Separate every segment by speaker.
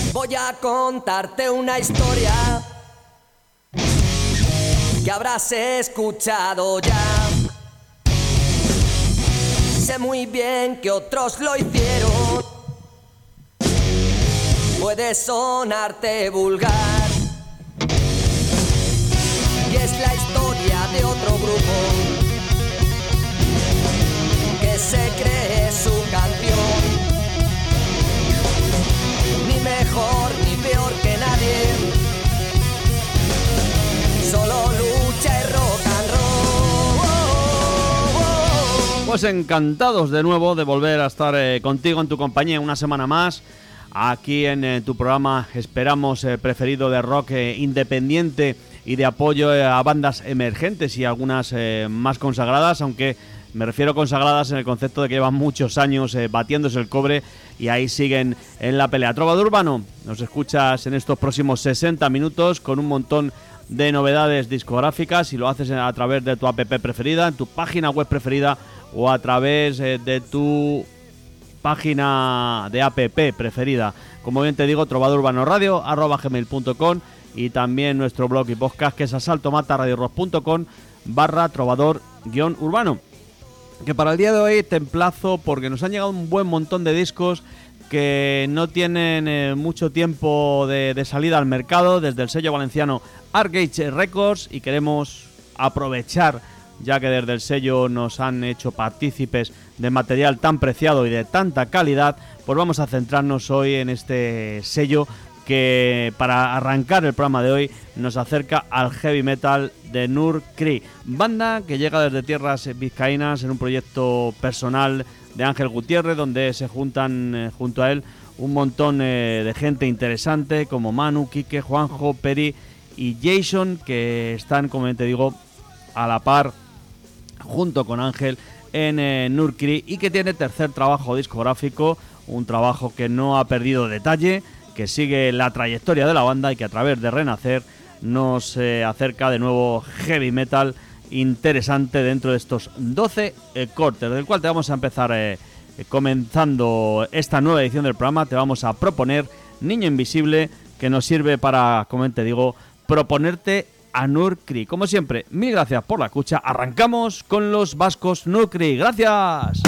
Speaker 1: Voy a contarte una historia que habrás escuchado ya. Sé muy bien que otros lo hicieron. Puede sonarte vulgar y es la historia de otro grupo que se cree su canción. Ni mejor ni peor que nadie, solo lucha y rock and roll.
Speaker 2: Pues encantados de nuevo de volver a estar contigo en tu compañía una semana más. Aquí en tu programa esperamos preferido de rock independiente y de apoyo a bandas emergentes y algunas más consagradas, aunque me refiero consagradas en el concepto de que llevan muchos años batiéndose el cobre y ahí siguen en la pelea. Trovador Urbano, nos escuchas en estos próximos 60 minutos con un montón de novedades discográficas y lo haces a través de tu app preferida, en tu página web preferida o a través de tu página de app preferida. Como bien te digo, trovadorurbanoradio@gmail.com y también nuestro blog y podcast que es asaltomataradiorock.com/trovador-urbano. Que para el día de hoy te emplazo porque nos han llegado un buen montón de discos que no tienen mucho tiempo de salida al mercado desde el sello valenciano Arcade Records y queremos aprovechar, ya que desde el sello nos han hecho partícipes de material tan preciado y de tanta calidad, pues vamos a centrarnos hoy en este sello que para arrancar el programa de hoy nos acerca al heavy metal de Nur Cree, banda que llega desde tierras vizcaínas en un proyecto personal de Ángel Gutiérrez, donde se juntan junto a él un montón de gente interesante como Manu, Quique, Juanjo, Peri y Jason, que están, como te digo, a la par junto con Ángel en Nur Cree y que tiene tercer trabajo discográfico, un trabajo que no ha perdido detalle, que sigue la trayectoria de la banda y que a través de Renacer nos acerca de nuevo heavy metal interesante dentro de estos 12 cortes, del cual te vamos a empezar comenzando esta nueva edición del programa. Te vamos a proponer Niño Invisible, que nos sirve para, como te digo, proponerte a Nur Cree. Como siempre, mil gracias por la escucha. Arrancamos con los vascos Nur Cree. ¡Gracias!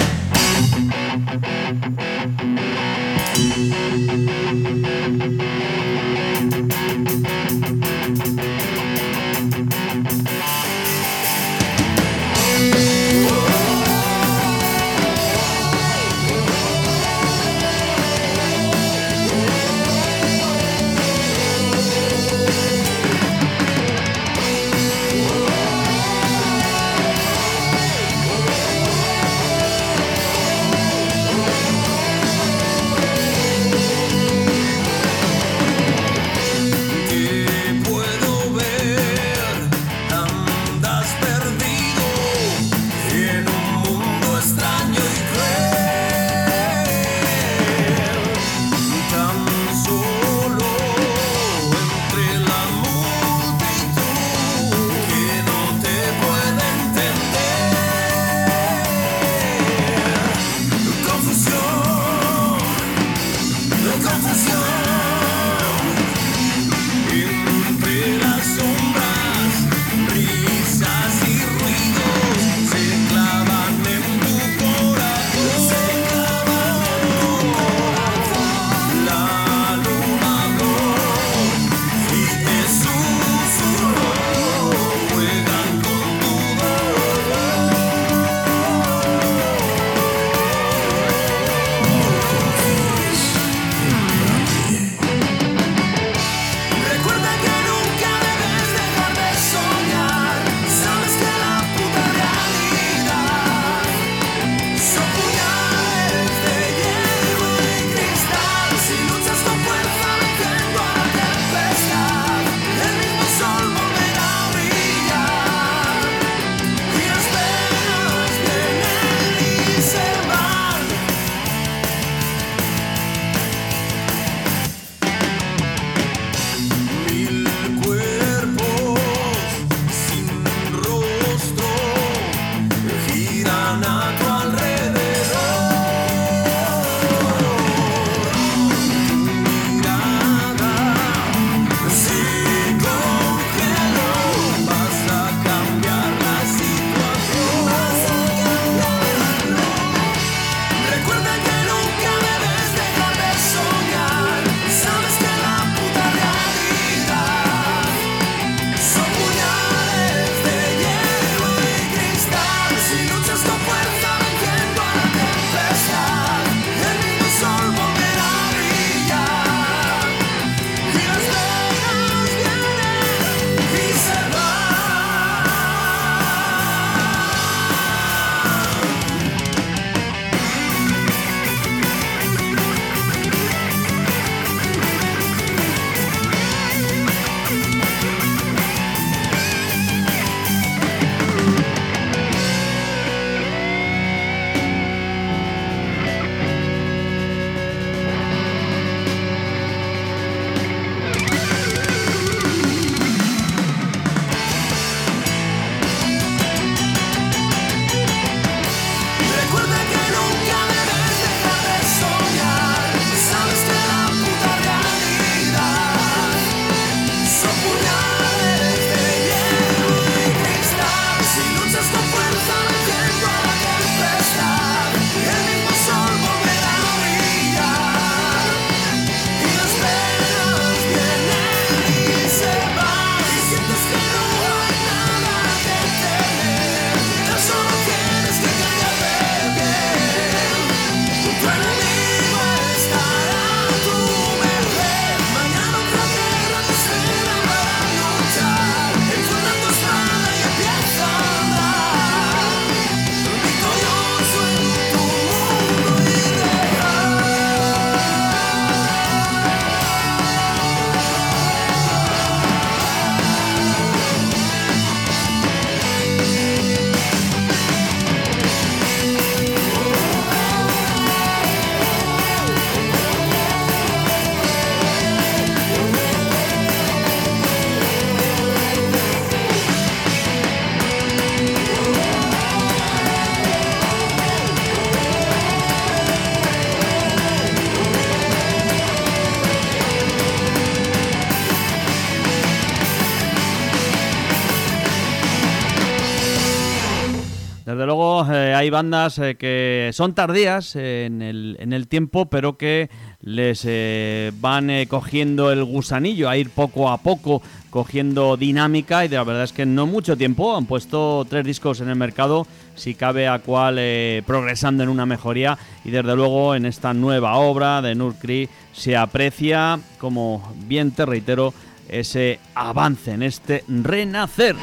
Speaker 2: hay bandas que son tardías en el tiempo, pero que les van cogiendo el gusanillo a ir poco a poco, cogiendo dinámica, y la verdad es que en no mucho tiempo han puesto 3 discos en el mercado, si cabe a cual progresando en una mejoría, y desde luego en esta nueva obra de Nurkri se aprecia, como bien te reitero, ese avance en este renacer.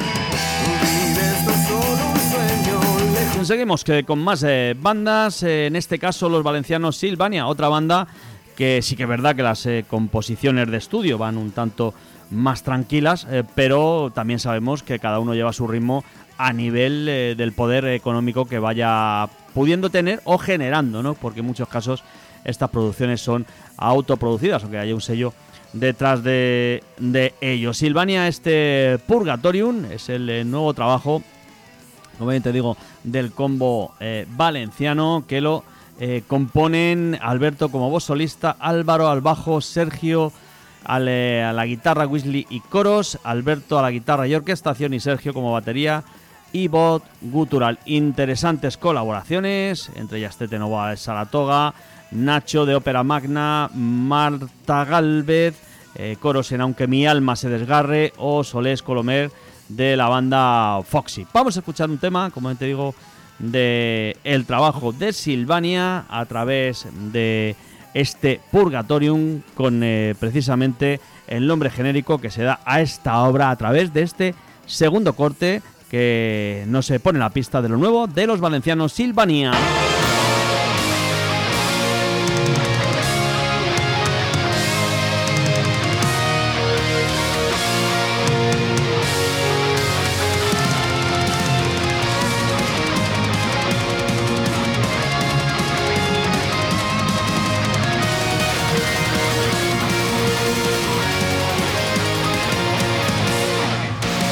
Speaker 2: Seguimos con más bandas, en este caso los valencianos Sylvania, otra banda que sí que es verdad que las composiciones de estudio van un tanto más tranquilas, pero también sabemos que cada uno lleva su ritmo a nivel del poder económico que vaya pudiendo tener o generando, ¿no? Porque en muchos casos estas producciones son autoproducidas, aunque haya un sello detrás de ellos. Sylvania, este Purgatorium, es el nuevo trabajo, como bien te digo, del combo valenciano, que lo componen Alberto como voz solista, Álvaro al bajo, Sergio a la guitarra, Weasley y coros, Alberto a la guitarra y orquestación, y Sergio como batería y voz gutural. Interesantes colaboraciones, entre ellas Tete Novoa de Saratoga, Nacho de Ópera Magna, Marta Gálvez, coros en Aunque mi alma se desgarre, o Solés Colomer de la banda Foxy. Vamos a escuchar un tema, como te digo, de el trabajo de Sylvania a través de este Purgatorium, con precisamente el nombre genérico que se da a esta obra a través de este segundo corte que nos pone la pista de lo nuevo de los valencianos Sylvania.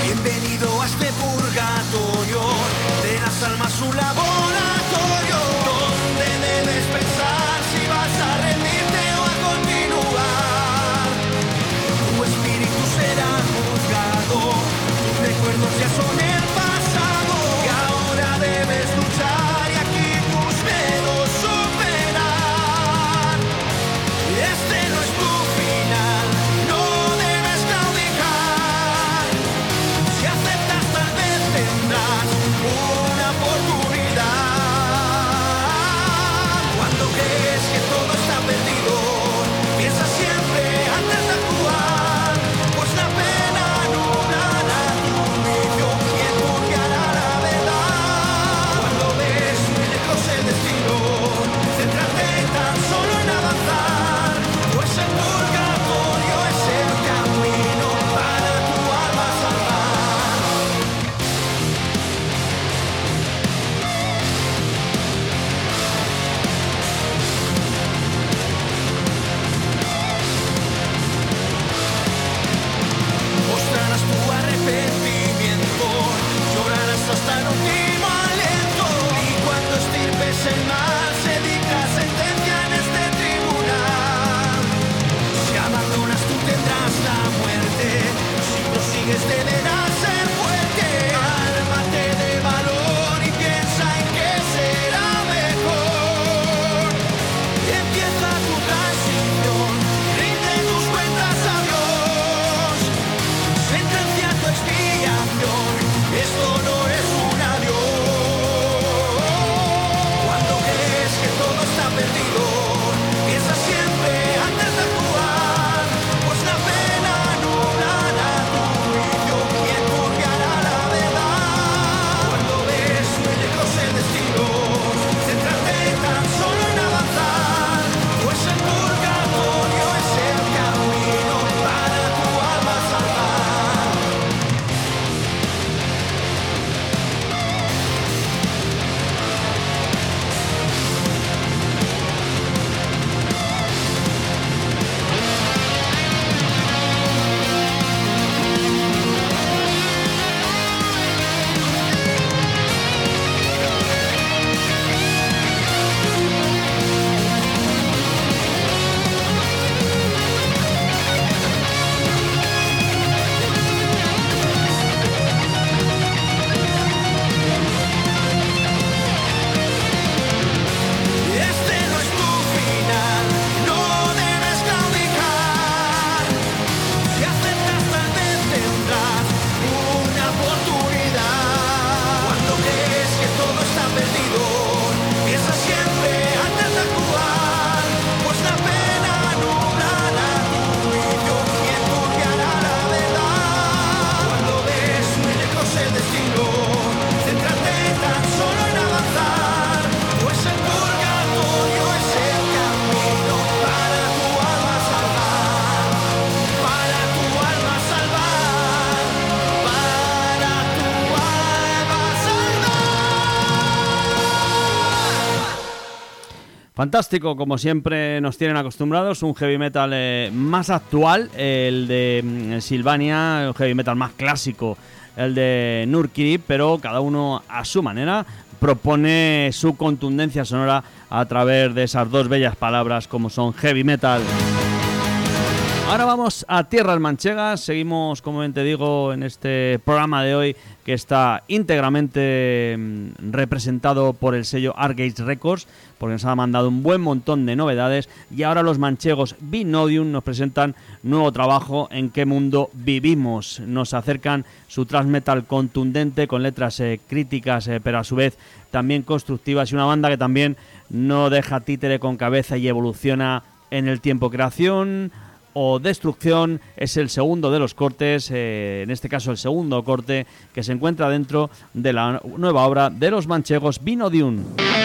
Speaker 3: Bienvenido a este purgatorio de las almas, un laboratorio.
Speaker 2: Fantástico, como siempre nos tienen acostumbrados, un heavy metal más actual, el de Sylvania, el heavy metal más clásico, el de Nurkiri, pero cada uno a su manera propone su contundencia sonora a través de esas dos bellas palabras como son heavy metal. Ahora vamos a tierras manchegas, seguimos, como bien te digo, en este programa de hoy que está íntegramente representado por el sello Argate Records, porque nos ha mandado un buen montón de novedades y ahora los manchegos Vinodium nos presentan nuevo trabajo, En qué mundo vivimos. Nos acercan su thrash metal contundente con letras críticas pero a su vez también constructivas y una banda que también no deja títere con cabeza y evoluciona en el tiempo. Creación o Destrucción es el segundo de los cortes, en este caso el segundo corte que se encuentra dentro de la nueva obra de los manchegos Vinodium.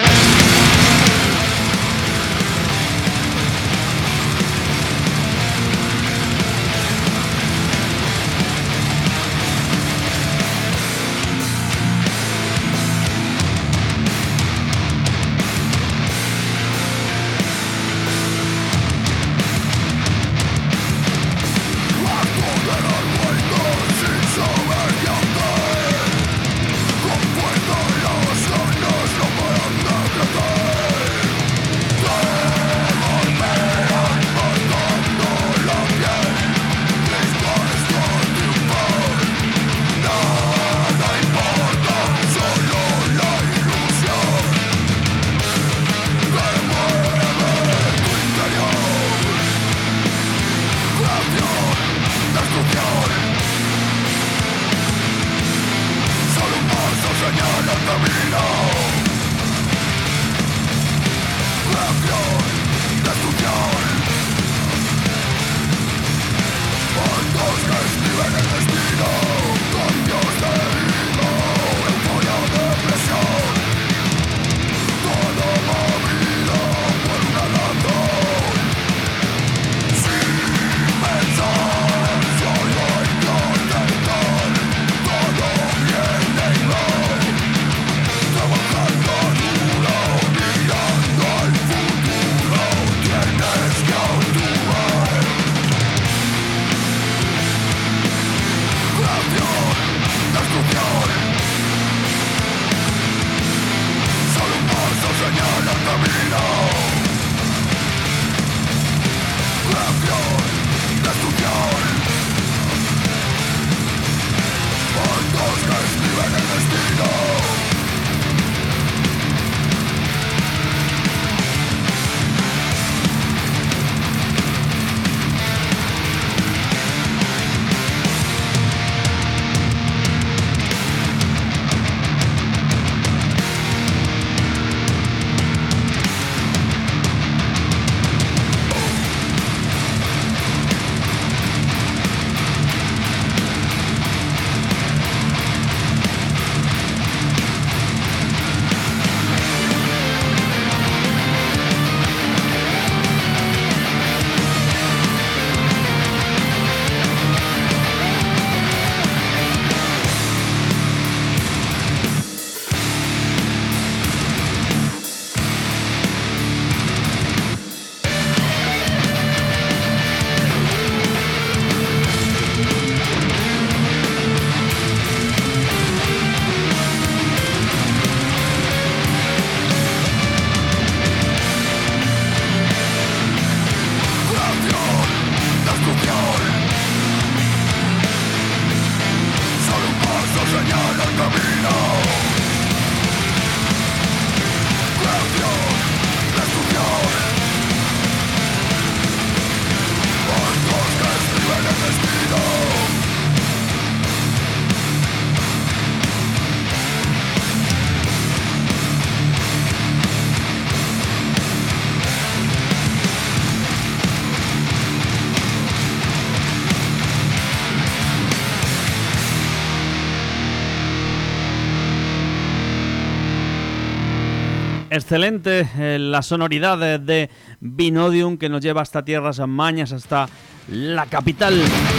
Speaker 2: Excelente la sonoridad de Vinodium, que nos lleva hasta tierras mañas, hasta la capital.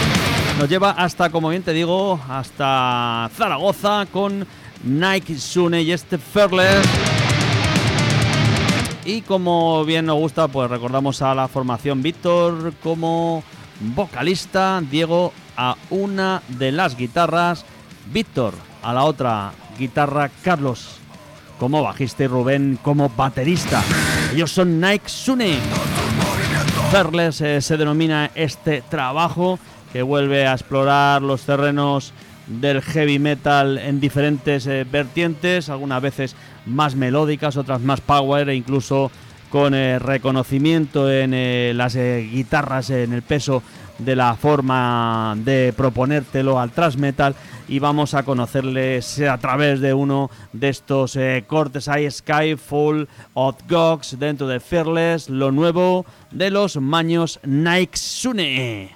Speaker 2: Nos lleva hasta, como bien te digo, hasta Zaragoza con Nike Sune y este Ferler. Y como bien nos gusta, pues recordamos a la formación Víctor como vocalista, Diego a una de las guitarras, Víctor a la otra guitarra, Carlos como bajista y Rubén como baterista. Ellos son Nike Sunny. Fearless se denomina este trabajo, que vuelve a explorar los terrenos del heavy metal en diferentes vertientes, algunas veces más melódicas, otras más power e incluso con reconocimiento en las guitarras, en el peso de la forma de proponértelo al thrash metal. Y vamos a conocerles a través de uno de estos cortes. Hay Skyfall of Gods dentro de Fearless, lo nuevo de los maños Nike Sunny.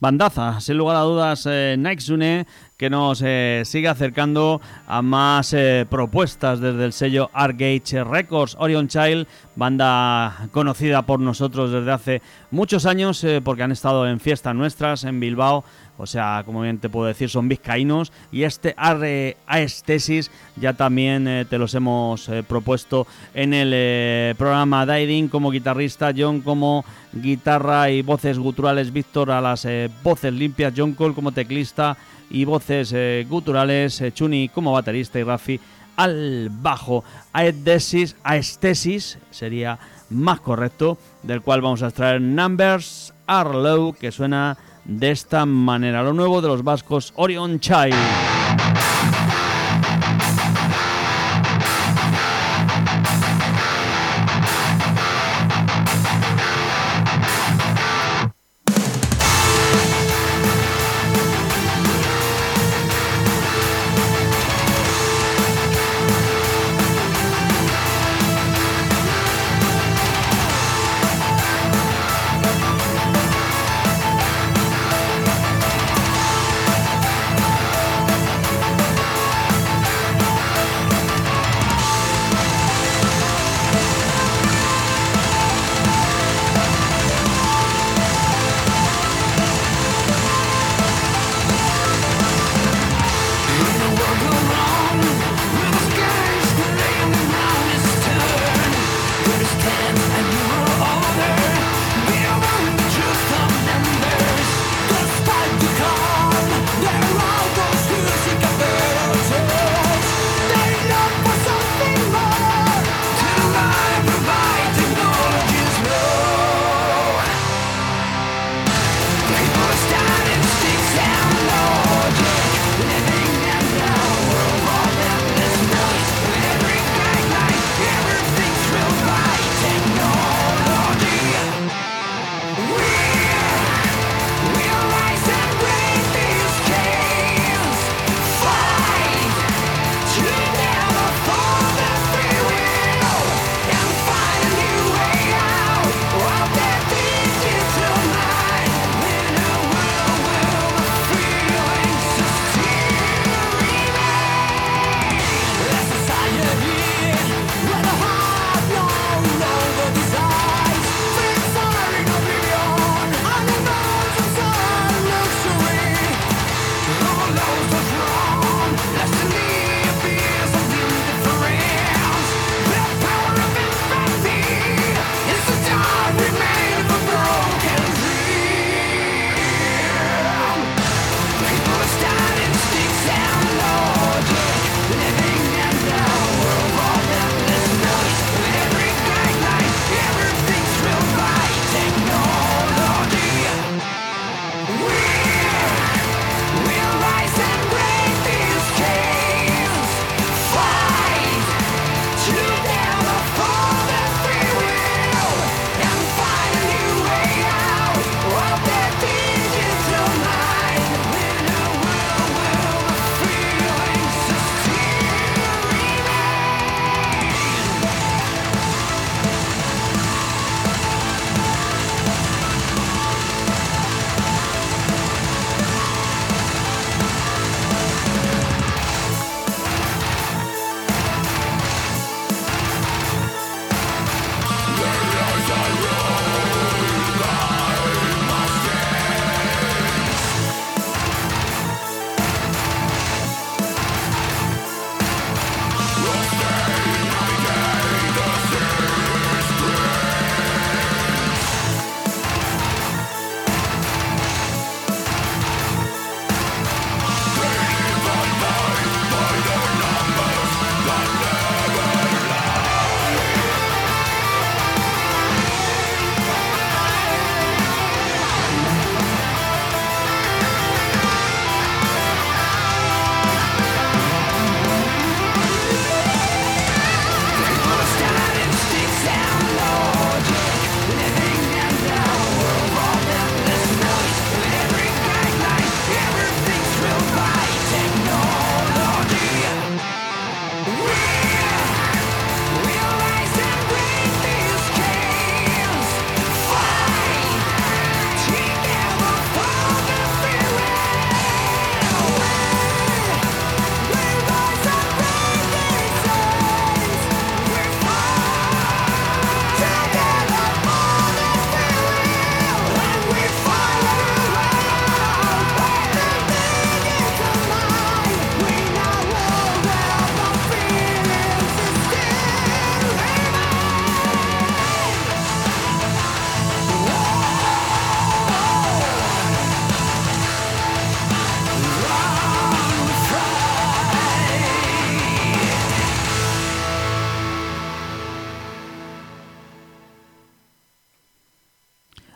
Speaker 2: bandaza, sin lugar a dudas, Nixune, que nos sigue acercando a más propuestas desde el sello Artgage Records. Orion Child, banda conocida por nosotros desde hace muchos años, porque han estado en fiestas nuestras en Bilbao. O sea, como bien te puedo decir, son vizcaínos. Y este Aesthesis ya también te los hemos propuesto en el programa. Daidin como guitarrista, John como guitarra y voces guturales, Víctor a las voces limpias, John Cole como teclista y voces guturales, Chuni como baterista y Rafi al bajo. Aesthesis sería más correcto, del cual vamos a extraer Numbers Are Low, que suena de esta manera, lo nuevo de los vascos Orion Child.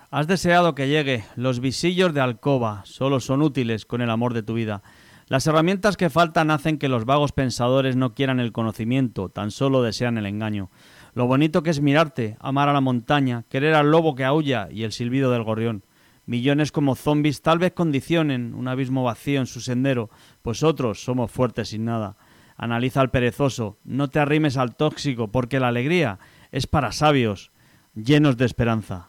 Speaker 2: Has deseado que llegue. Los visillos de alcoba solo son útiles con el amor de tu vida. Las herramientas que faltan hacen que los vagos pensadores no quieran el conocimiento, tan solo desean el engaño. Lo bonito que es mirarte, amar a la montaña, querer al lobo que aúlla y el silbido del gorrión. Millones como zombis tal vez condicionen un abismo vacío en su sendero, pues otros somos fuertes sin nada. Analiza al perezoso, no te arrimes al tóxico, porque la alegría es para sabios, llenos de esperanza.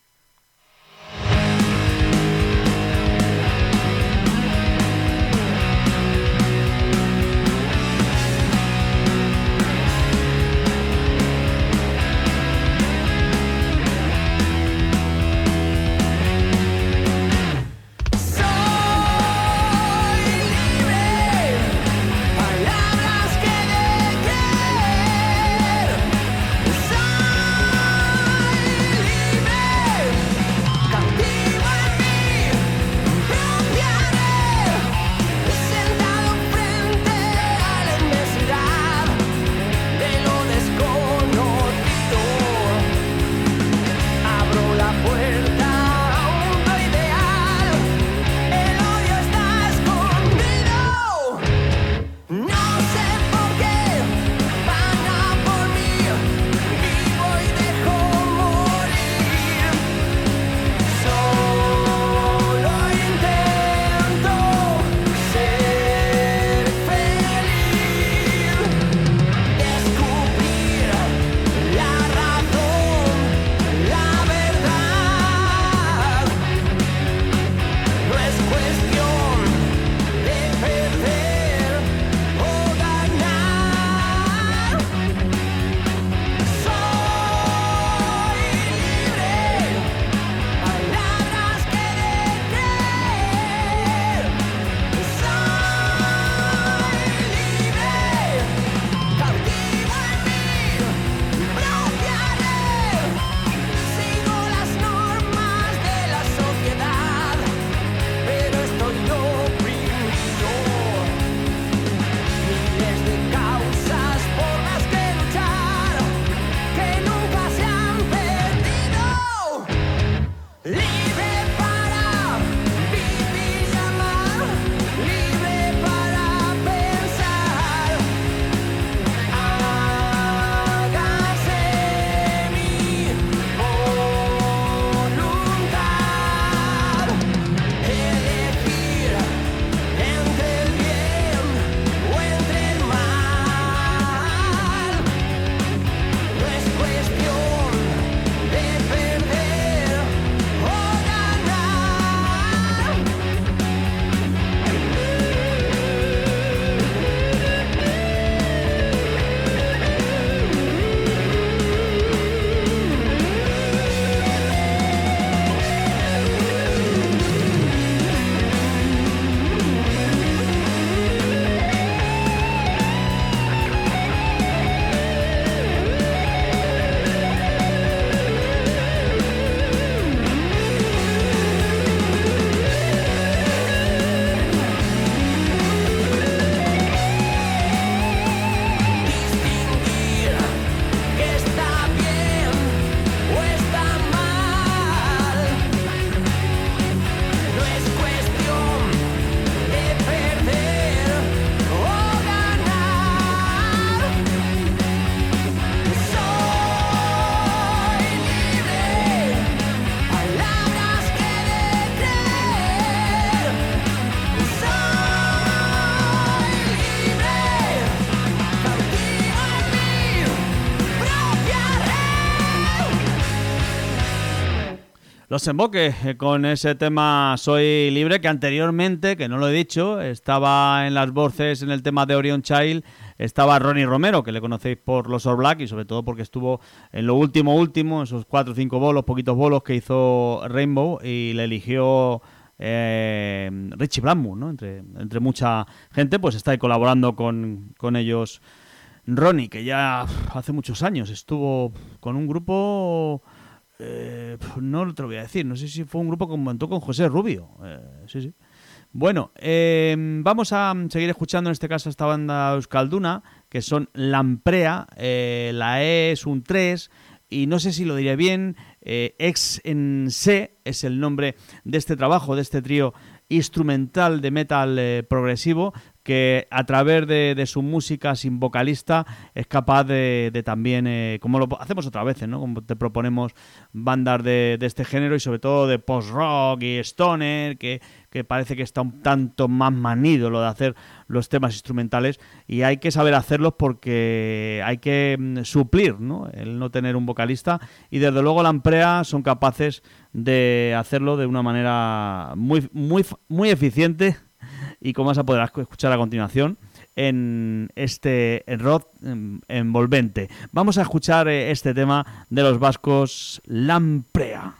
Speaker 2: Los Emboque con ese tema Soy Libre, que anteriormente, que no lo he dicho, estaba en las voces en el tema de Orion Child, estaba Ronnie Romero, que le conocéis por los All Black y sobre todo porque estuvo en lo último, esos 4 o 5 bolos, poquitos bolos que hizo Rainbow y le eligió Richie Blackmore, ¿no? Entre mucha gente, pues está ahí colaborando con ellos. Ronnie, que ya hace muchos años estuvo con un grupo... no te lo voy a decir, no sé si fue un grupo que montó con José Rubio. Sí. Bueno, vamos a seguir escuchando en este caso esta banda euskalduna, que son Lamprea, la E es un 3 y no sé si lo diré bien, Ex en Se es el nombre de este trabajo, de este trío instrumental de metal progresivo, que a través de su música sin vocalista es capaz de también, como lo hacemos otras veces, ¿no? Como te proponemos bandas de este género y sobre todo de post-rock y stoner, que parece que está un tanto más manido lo de hacer los temas instrumentales, y hay que saber hacerlos porque hay que suplir, ¿no?, el no tener un vocalista, y desde luego Lamprea son capaces de hacerlo de una manera muy eficiente, y como vas a poder escuchar a continuación en este rock envolvente. Vamos a escuchar este tema de los vascos, Lamprea.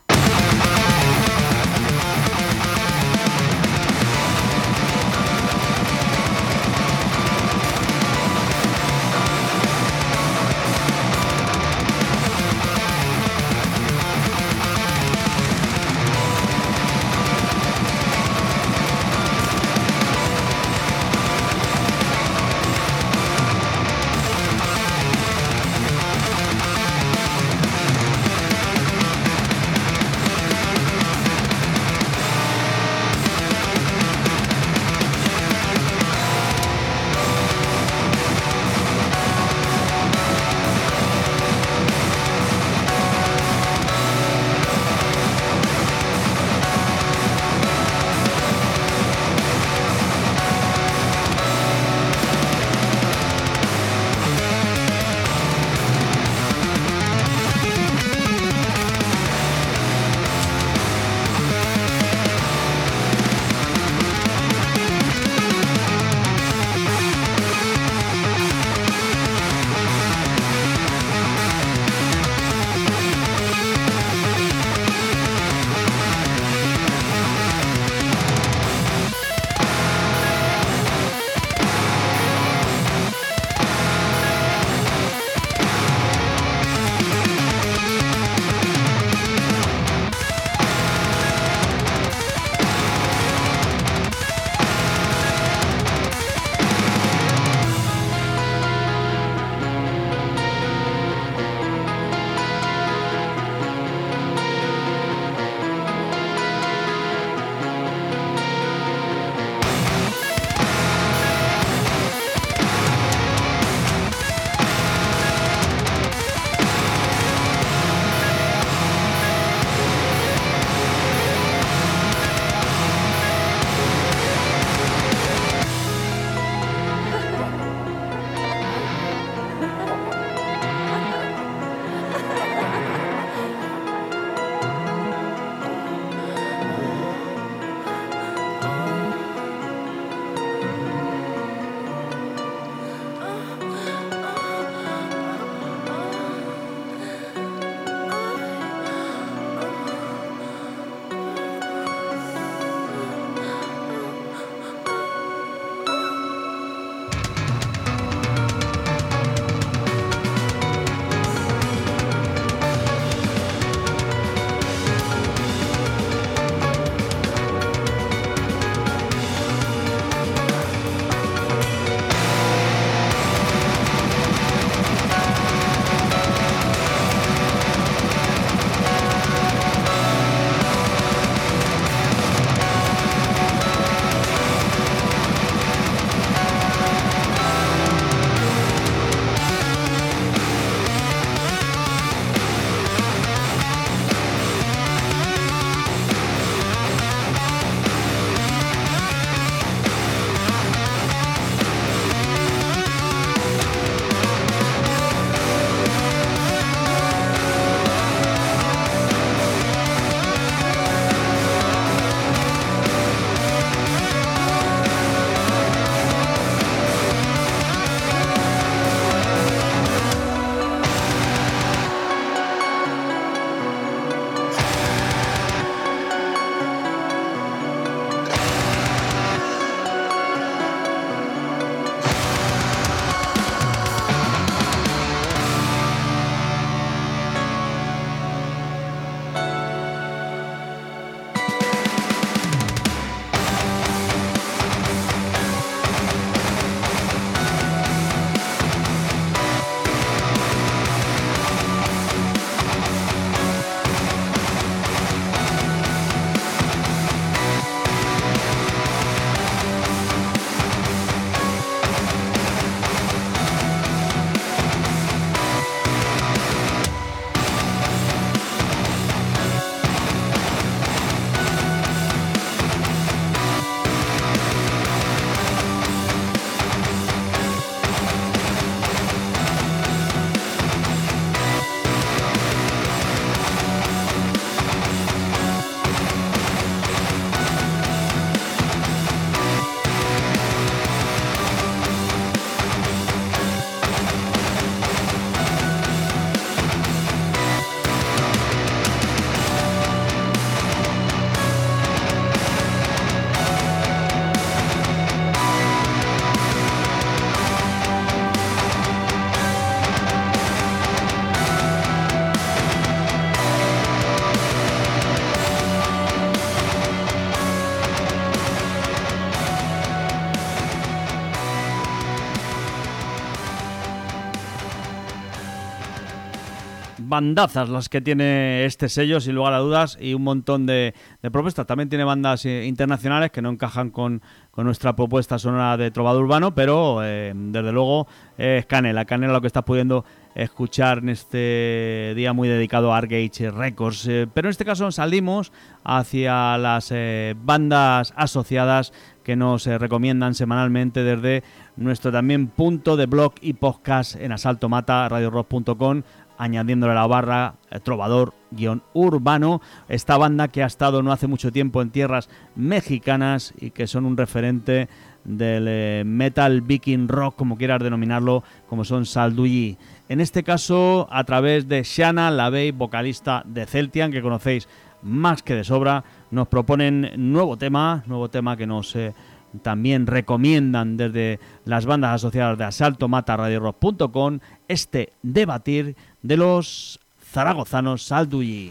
Speaker 2: bandazas las que tiene este sello, sin lugar a dudas, y un montón de propuestas. También tiene bandas internacionales que no encajan con nuestra propuesta sonora de trovador urbano, pero desde luego es canela lo que estás pudiendo escuchar en este día muy dedicado a Argage Records. Pero en este caso salimos hacia las bandas asociadas que nos recomiendan semanalmente desde nuestro también punto de blog y podcast en Asalto Mata, radiorock.com, añadiéndole la barra trovador-urbano, esta banda que ha estado no hace mucho tiempo en tierras mexicanas y que son un referente del metal viking rock, como quieras denominarlo, como son Salduyi. En este caso, a través de Shanna Lavey, vocalista de Celtian, que conocéis más que de sobra, nos proponen nuevo tema que nos también recomiendan desde las bandas asociadas de Asalto Mata, radiorock.com, este Debatir de los zaragozanos Salduyi.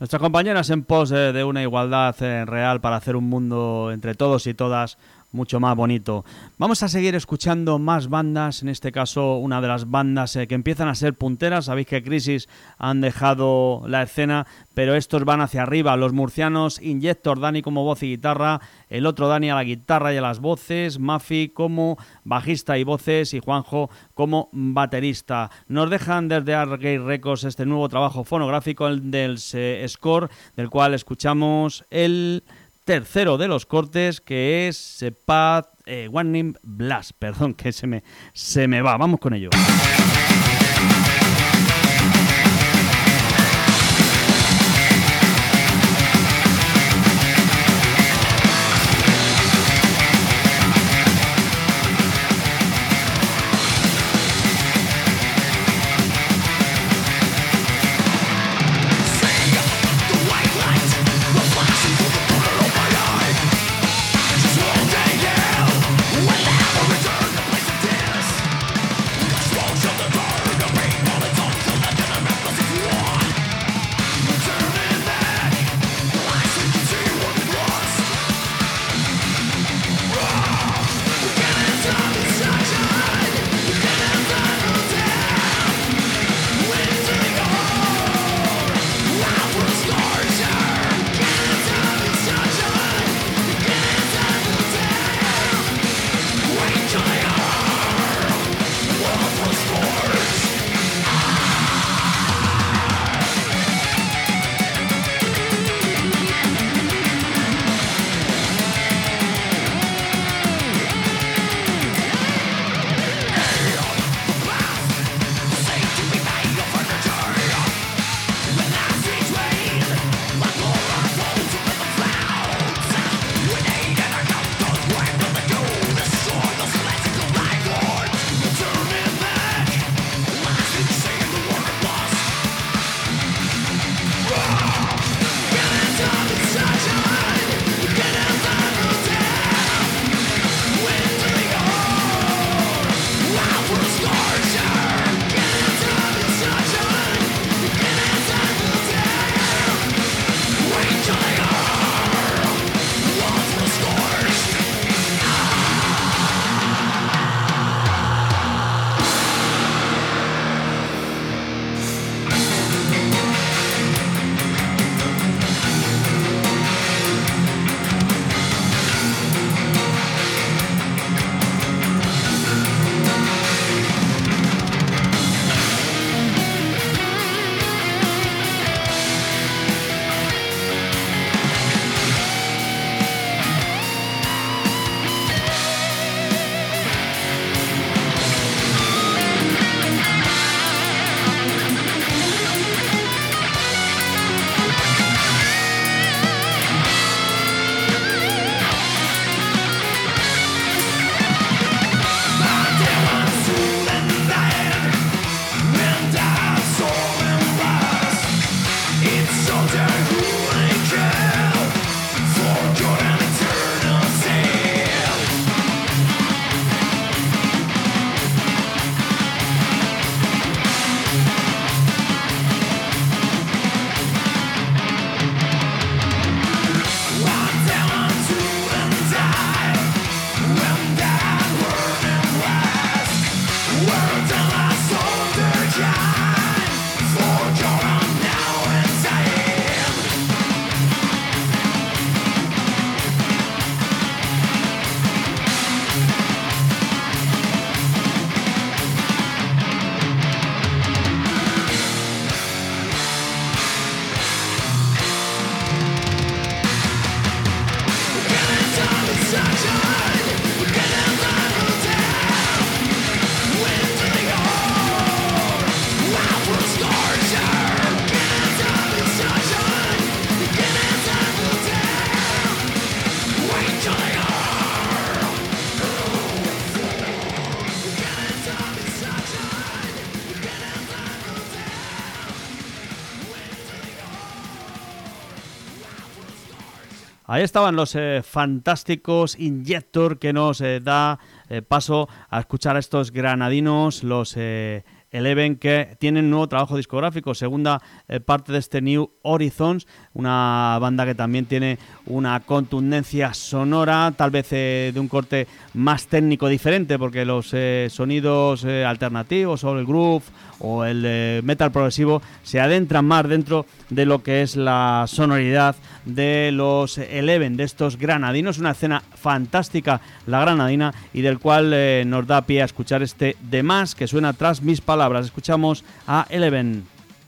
Speaker 2: Nuestras compañeras en pos de una igualdad real para hacer un mundo entre todos y todas mucho más bonito. Vamos a seguir escuchando más bandas, en este caso una de las bandas que empiezan a ser punteras. Sabéis que Crisis han dejado la escena, pero estos van hacia arriba. Los murcianos Injector, Dani como voz y guitarra, el otro Dani a la guitarra y a las voces, Mafi como bajista y voces y Juanjo como baterista. Nos dejan desde Argate Records este nuevo trabajo fonográfico, el del Score, del cual escuchamos el tercero de los cortes, que es Path Warning Blast. Perdón, que se me va. Vamos con ello. Ahí estaban los fantásticos Injector, que nos da paso a escuchar a estos granadinos, los Eleven, que tienen nuevo trabajo discográfico, segunda parte de este New Horizons, una banda que también tiene una contundencia sonora, tal vez de un corte más técnico diferente, porque los sonidos alternativos o el groove o el metal progresivo se adentran más dentro de lo que es la sonoridad de los Eleven, de estos granadinos, una escena fantástica, la granadina, y del cual nos da pie a escuchar este De Más, que suena tras mis palabras. Escuchamos a Eleven.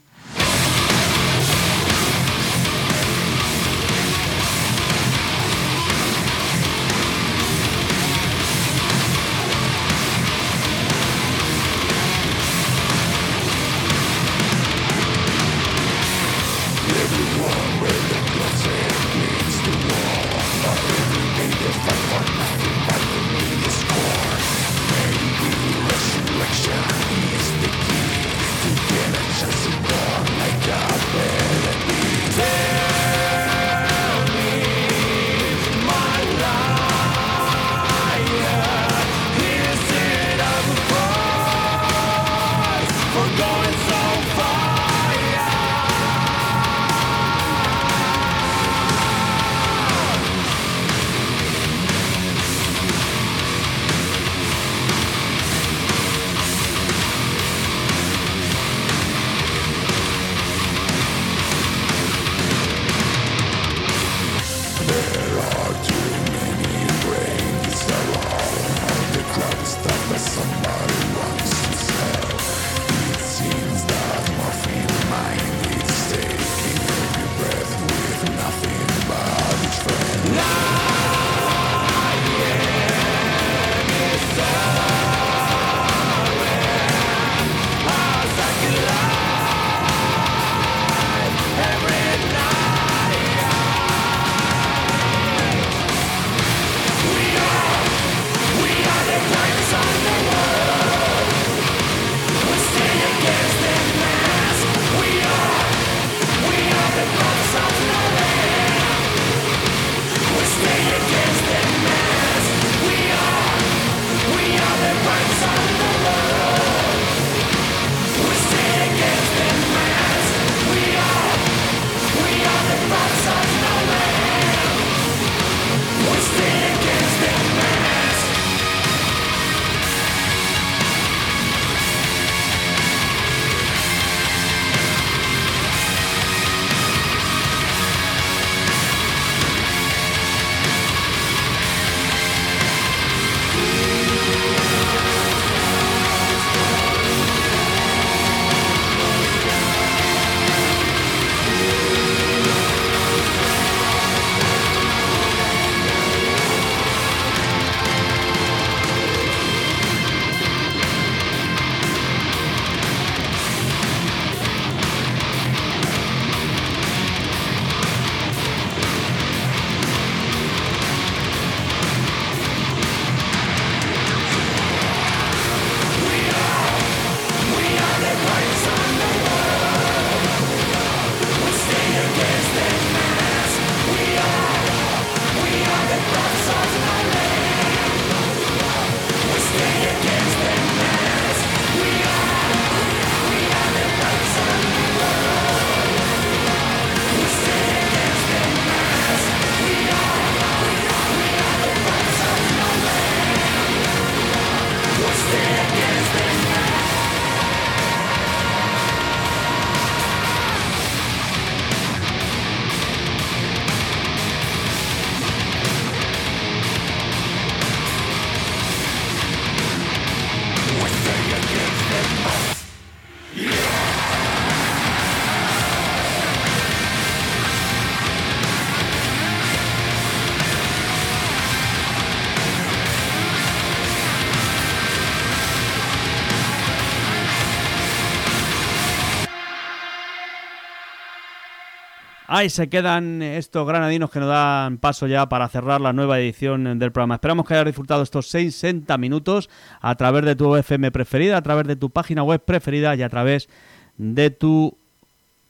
Speaker 2: Ahí se quedan estos granadinos que nos dan paso ya para cerrar la nueva edición del programa. Esperamos que hayas disfrutado estos 60 minutos a través de tu FM preferida, a través de tu página web preferida y a través de tu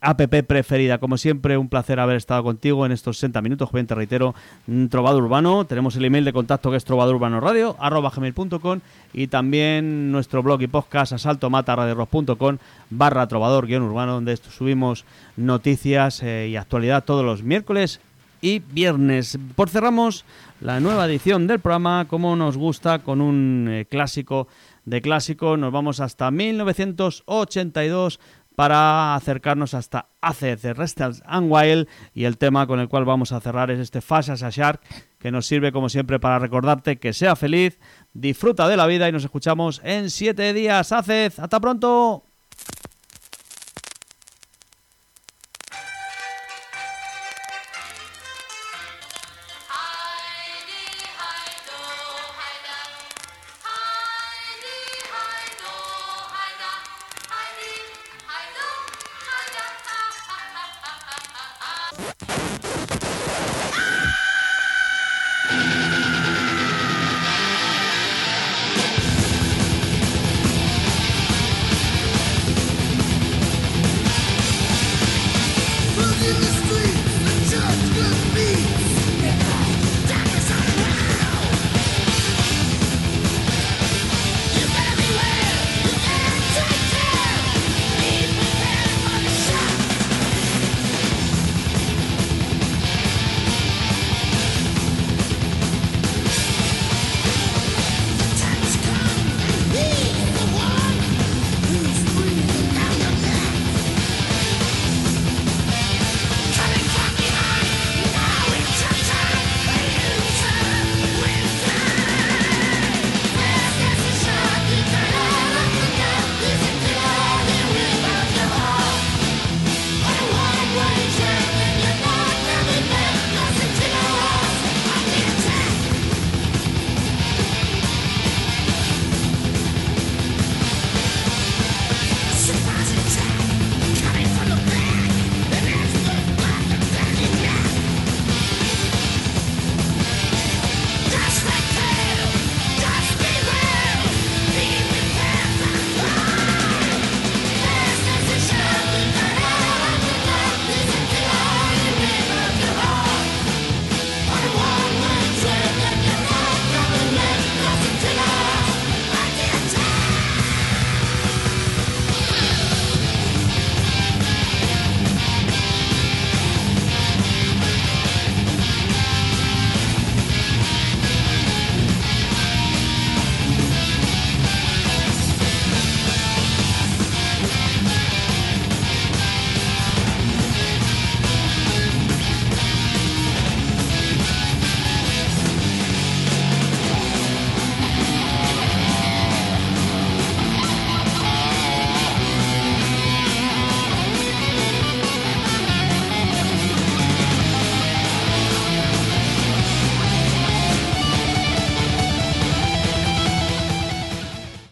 Speaker 2: app preferida. Como siempre, un placer haber estado contigo en estos 60 minutos. Joven, te reitero, Trovador Urbano. Tenemos el email de contacto que es trovadorurbanoradio@gmail.com y también nuestro blog y podcast asaltomataradiorock.com/trovador-urbano, donde subimos noticias y actualidad todos los miércoles y viernes. Cerramos la nueva edición del programa, como nos gusta, con un clásico de clásico. Nos vamos hasta 1982 para acercarnos hasta ACED, The Restals and Wild, y el tema con el cual vamos a cerrar es este Fast as a Shark, que nos sirve como siempre para recordarte que sea feliz, disfruta de la vida y nos escuchamos en 7 días. ACED, hasta pronto.